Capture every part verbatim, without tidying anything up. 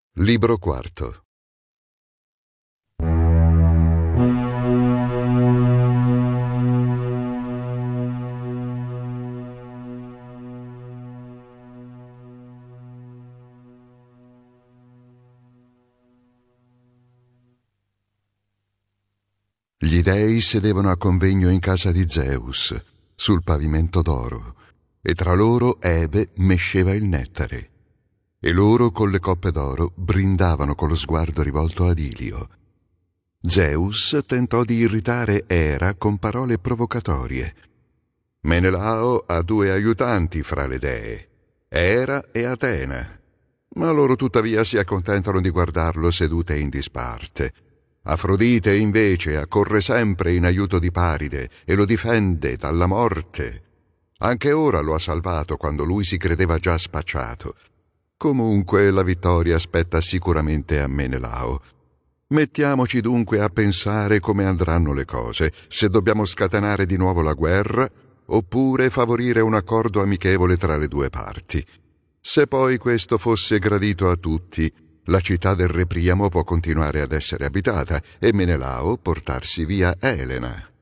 Libro quarto. Gli dei sedevano a convegno in casa di Zeus, sul pavimento d'oro, e tra loro Ebe mesceva il nettare. E loro con le coppe d'oro brindavano con lo sguardo rivolto ad Ilio. Zeus tentò di irritare Era con parole provocatorie. Menelao ha due aiutanti fra le dee, Era e Atena, ma loro tuttavia si accontentano di guardarlo sedute in disparte. Afrodite invece accorre sempre in aiuto di Paride e lo difende dalla morte. Anche ora lo ha salvato quando lui si credeva già spacciato. Comunque la vittoria spetta sicuramente a Menelao. Mettiamoci dunque a pensare come andranno le cose, se dobbiamo scatenare di nuovo la guerra oppure favorire un accordo amichevole tra le due parti. Se poi questo fosse gradito a tutti, la città del re Priamo può continuare ad essere abitata e Menelao portarsi via Elena.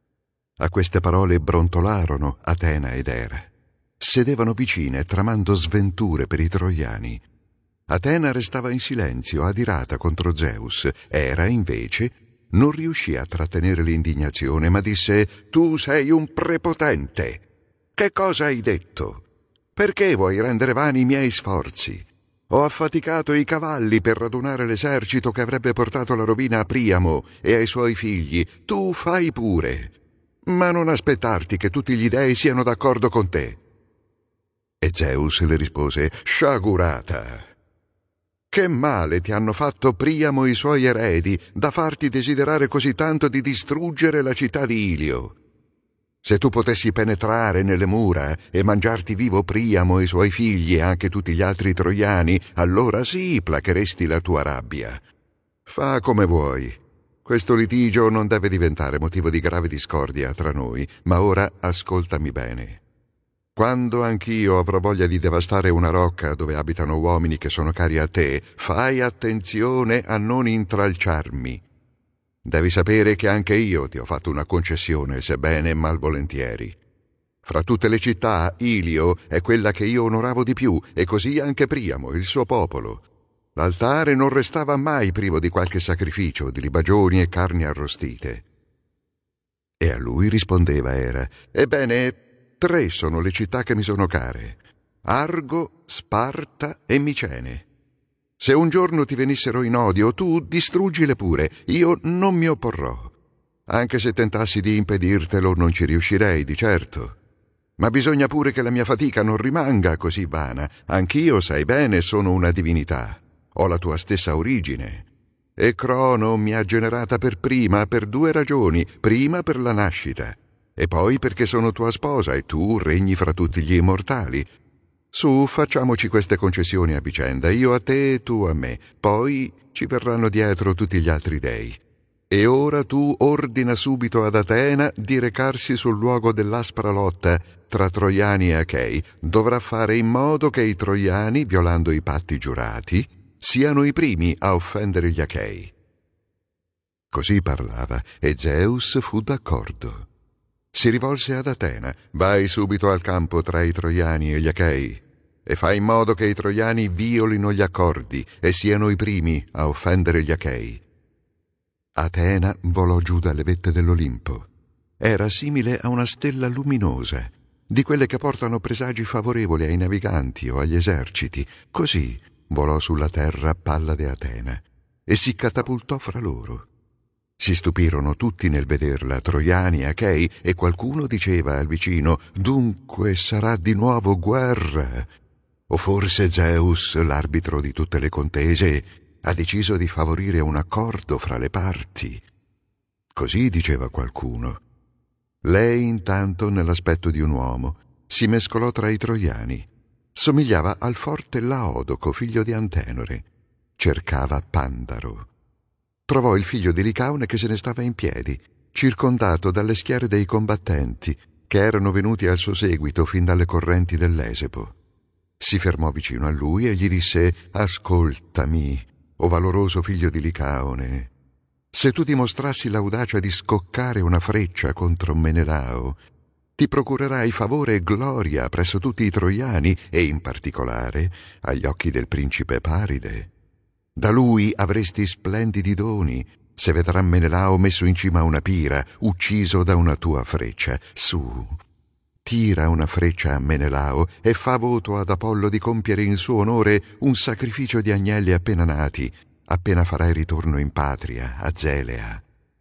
A queste parole brontolarono Atena ed Era. Sedevano vicine, tramando sventure per i troiani. Atena restava in silenzio, adirata contro Zeus. Era, invece, non riuscì a trattenere l'indignazione, ma disse: «Tu sei un prepotente! Che cosa hai detto? Perché vuoi rendere vani i miei sforzi? Ho affaticato i cavalli per radunare l'esercito che avrebbe portato la rovina a Priamo e ai suoi figli. Tu fai pure! Ma non aspettarti che tutti gli dei siano d'accordo con te!» E Zeus le rispose: «Sciagurata! Che male ti hanno fatto Priamo e i suoi eredi da farti desiderare così tanto di distruggere la città di Ilio? Se tu potessi penetrare nelle mura e mangiarti vivo Priamo e i suoi figli e anche tutti gli altri troiani, allora sì, placheresti la tua rabbia. Fa come vuoi. Questo litigio non deve diventare motivo di grave discordia tra noi, ma ora ascoltami bene. Quando anch'io avrò voglia di devastare una rocca dove abitano uomini che sono cari a te, fai attenzione a non intralciarmi. Devi sapere che anche io ti ho fatto una concessione, sebbene malvolentieri. Fra tutte le città, Ilio è quella che io onoravo di più, e così anche Priamo, il suo popolo. L'altare non restava mai privo di qualche sacrificio, di libagioni e carni arrostite». E a lui rispondeva Era: «Ebbene, tre sono le città che mi sono care: Argo, Sparta e Micene. Se un giorno ti venissero in odio, tu distruggile pure, io non mi opporrò. Anche se tentassi di impedirtelo, non ci riuscirei, di certo. Ma bisogna pure che la mia fatica non rimanga così vana. Anch'io, sai bene, sono una divinità. Ho la tua stessa origine. E Crono mi ha generata per prima per due ragioni. Prima per la nascita, e poi perché sono tua sposa e tu regni fra tutti gli immortali. Su, facciamoci queste concessioni a vicenda, io a te e tu a me, poi ci verranno dietro tutti gli altri dei. E ora tu ordina subito ad Atena di recarsi sul luogo dell'aspra lotta tra Troiani e Achei. Dovrà fare in modo che i Troiani, violando i patti giurati, siano i primi a offendere gli Achei». Così parlava, e Zeus fu d'accordo. Si rivolse ad Atena: «Vai subito al campo tra i Troiani e gli Achei, e fai in modo che i Troiani violino gli accordi e siano i primi a offendere gli Achei». Atena volò giù dalle vette dell'Olimpo. Era simile a una stella luminosa, di quelle che portano presagi favorevoli ai naviganti o agli eserciti. Così volò sulla terra Pallade Atena e si catapultò fra loro. Si stupirono tutti nel vederla, Troiani e Achei, e qualcuno diceva al vicino: «Dunque sarà di nuovo guerra? O forse Zeus, l'arbitro di tutte le contese, ha deciso di favorire un accordo fra le parti?» Così diceva qualcuno. Lei, intanto, nell'aspetto di un uomo, si mescolò tra i troiani. Somigliava al forte Laodoco, figlio di Antenore. Cercava Pandaro. Trovò il figlio di Licaone che se ne stava in piedi, circondato dalle schiere dei combattenti, che erano venuti al suo seguito fin dalle correnti dell'Esepo. Si fermò vicino a lui e gli disse: «Ascoltami, o valoroso figlio di Licaone, se tu dimostrassi l'audacia di scoccare una freccia contro Menelao, ti procurerai favore e gloria presso tutti i troiani e in particolare agli occhi del principe Paride. Da lui avresti splendidi doni, se vedrà Menelao messo in cima a una pira, ucciso da una tua freccia. Su, tira una freccia a Menelao e fa voto ad Apollo di compiere in suo onore un sacrificio di agnelli appena nati, appena farai ritorno in patria, a Zelea».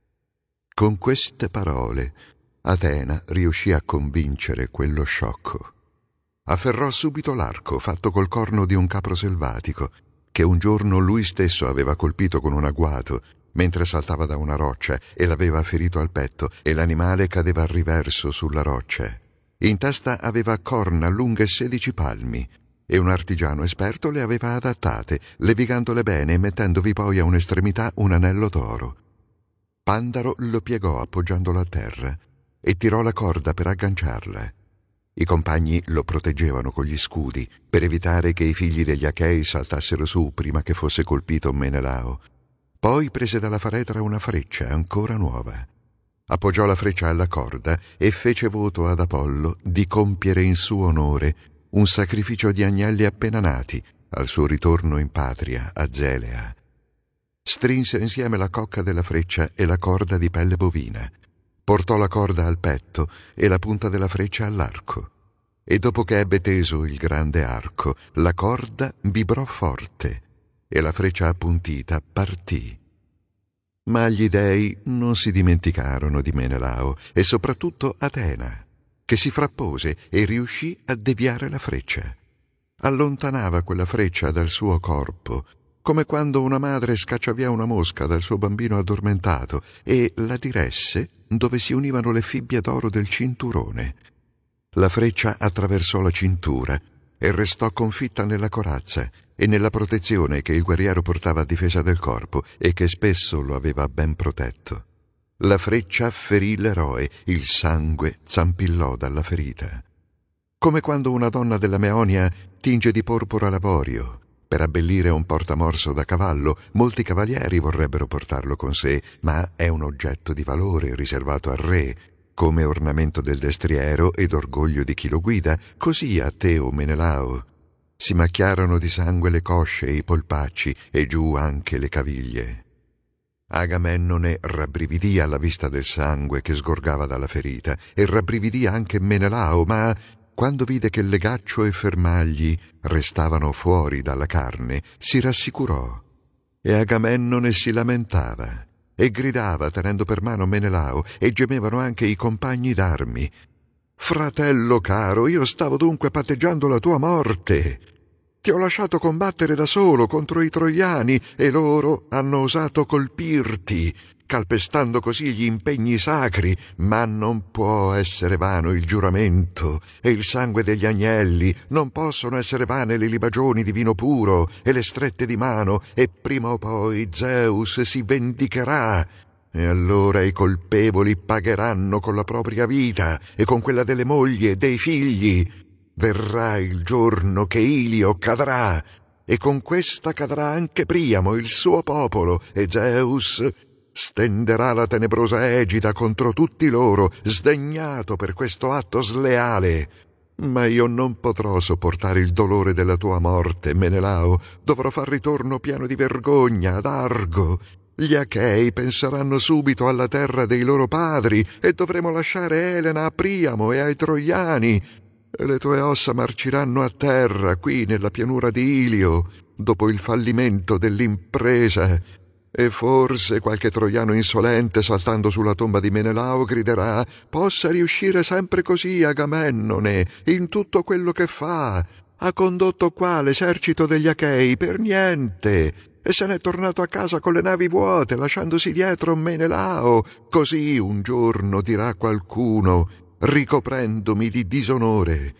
Con queste parole Atena riuscì a convincere quello sciocco. Afferrò subito l'arco fatto col corno di un capro selvatico, che un giorno lui stesso aveva colpito con un agguato, mentre saltava da una roccia, e l'aveva ferito al petto, e l'animale cadeva a riverso sulla roccia. In testa aveva corna lunghe sedici palmi, e un artigiano esperto le aveva adattate, levigandole bene e mettendovi poi a un'estremità un anello d'oro. Pandaro lo piegò appoggiandolo a terra e tirò la corda per agganciarla. I compagni lo proteggevano con gli scudi per evitare che i figli degli Achei saltassero su prima che fosse colpito Menelao. Poi prese dalla faretra una freccia ancora nuova. Appoggiò la freccia alla corda e fece voto ad Apollo di compiere in suo onore un sacrificio di agnelli appena nati al suo ritorno in patria, a Zelea. Strinse insieme la cocca della freccia e la corda di pelle bovina. Portò la corda al petto e la punta della freccia all'arco. E dopo che ebbe teso il grande arco, la corda vibrò forte e la freccia appuntita partì. Ma gli dei non si dimenticarono di Menelao e soprattutto Atena, che si frappose e riuscì a deviare la freccia. Allontanava quella freccia dal suo corpo, come quando una madre scaccia via una mosca dal suo bambino addormentato, e la diresse dove si univano le fibbie d'oro del cinturone. La freccia attraversò la cintura e restò confitta nella corazza e nella protezione che il guerriero portava a difesa del corpo e che spesso lo aveva ben protetto. La freccia ferì l'eroe, il sangue zampillò dalla ferita. Come quando una donna della Meonia tinge di porpora l'avorio per abbellire un portamorso da cavallo. Molti cavalieri vorrebbero portarlo con sé, ma è un oggetto di valore riservato al re, come ornamento del destriero ed orgoglio di chi lo guida. Così a te, o Menelao, si macchiarono di sangue le cosce e i polpacci e giù anche le caviglie. Agamennone rabbrividì alla vista del sangue che sgorgava dalla ferita, e rabbrividì anche Menelao, ma quando vide che legaccio e fermagli restavano fuori dalla carne, si rassicurò. E Agamennone si lamentava e gridava tenendo per mano Menelao, e gemevano anche i compagni d'armi: «Fratello caro, io stavo dunque patteggiando la tua morte. Ti ho lasciato combattere da solo contro i troiani e loro hanno osato colpirti, calpestando così gli impegni sacri, ma non può essere vano il giuramento e il sangue degli agnelli, non possono essere vane le libagioni di vino puro e le strette di mano, e prima o poi Zeus si vendicherà, e allora i colpevoli pagheranno con la propria vita e con quella delle mogli e dei figli. Verrà il giorno che Ilio cadrà, e con questa cadrà anche Priamo, il suo popolo, e Zeus stenderà la tenebrosa egida contro tutti loro, sdegnato per questo atto sleale. Ma io non potrò sopportare il dolore della tua morte, Menelao. Dovrò far ritorno pieno di vergogna ad Argo. Gli Achei penseranno subito alla terra dei loro padri, e dovremo lasciare Elena a Priamo e ai troiani, e le tue ossa marciranno a terra qui nella pianura di Ilio, dopo il fallimento dell'impresa. E forse qualche troiano insolente, saltando sulla tomba di Menelao, griderà: «Possa riuscire sempre così Agamennone in tutto quello che fa. Ha condotto qua l'esercito degli Achei per niente, e se n'è tornato a casa con le navi vuote, lasciandosi dietro Menelao. Così un giorno dirà qualcuno, ricoprendomi di disonore».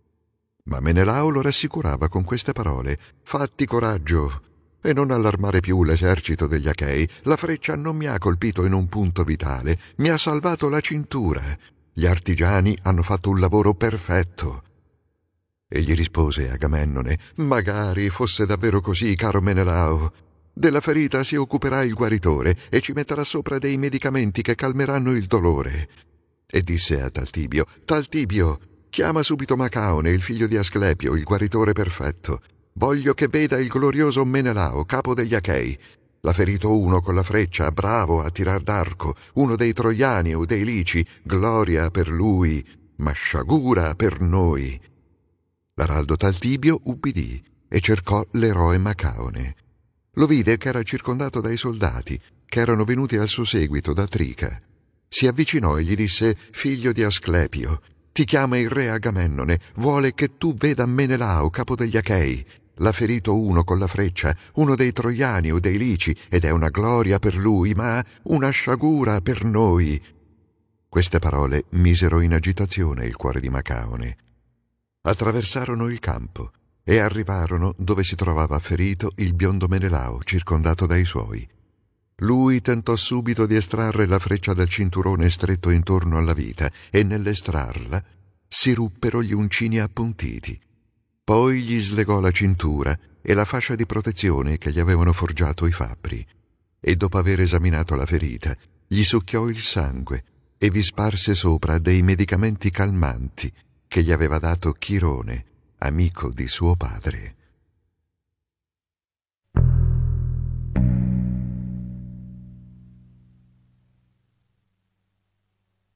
Ma Menelao lo rassicurava con queste parole: «Fatti coraggio e non allarmare più l'esercito degli Achei. La freccia non mi ha colpito in un punto vitale, mi ha salvato la cintura. Gli artigiani hanno fatto un lavoro perfetto». E gli rispose Agamennone: magari fosse davvero così, caro Menelao. Della ferita si occuperà il guaritore e ci metterà sopra dei medicamenti che calmeranno il dolore. E disse a Taltibio: Taltibio, chiama subito Macaone, il figlio di Asclepio, il guaritore perfetto. Voglio che veda il glorioso Menelao, capo degli Achei. L'ha ferito uno con la freccia, bravo a tirar d'arco, uno dei Troiani o dei Lici, gloria per lui, ma sciagura per noi. L'araldo Taltibio ubbidì e cercò l'eroe Macaone. Lo vide che era circondato dai soldati, che erano venuti al suo seguito da Trica. Si avvicinò e gli disse: figlio di Asclepio, ti chiama il re Agamennone, vuole che tu veda Menelao, capo degli Achei. L'ha ferito uno con la freccia, uno dei Troiani o dei Lici, ed è una gloria per lui, ma una sciagura per noi. Queste parole misero in agitazione il cuore di Macaone. Attraversarono il campo e arrivarono dove si trovava ferito il biondo Menelao, circondato dai suoi. Lui tentò subito di estrarre la freccia dal cinturone stretto intorno alla vita e nell'estrarla si ruppero gli uncini appuntiti. Poi gli slegò la cintura e la fascia di protezione che gli avevano forgiato i fabbri e dopo aver esaminato la ferita gli succhiò il sangue e vi sparse sopra dei medicamenti calmanti che gli aveva dato Chirone, amico di suo padre.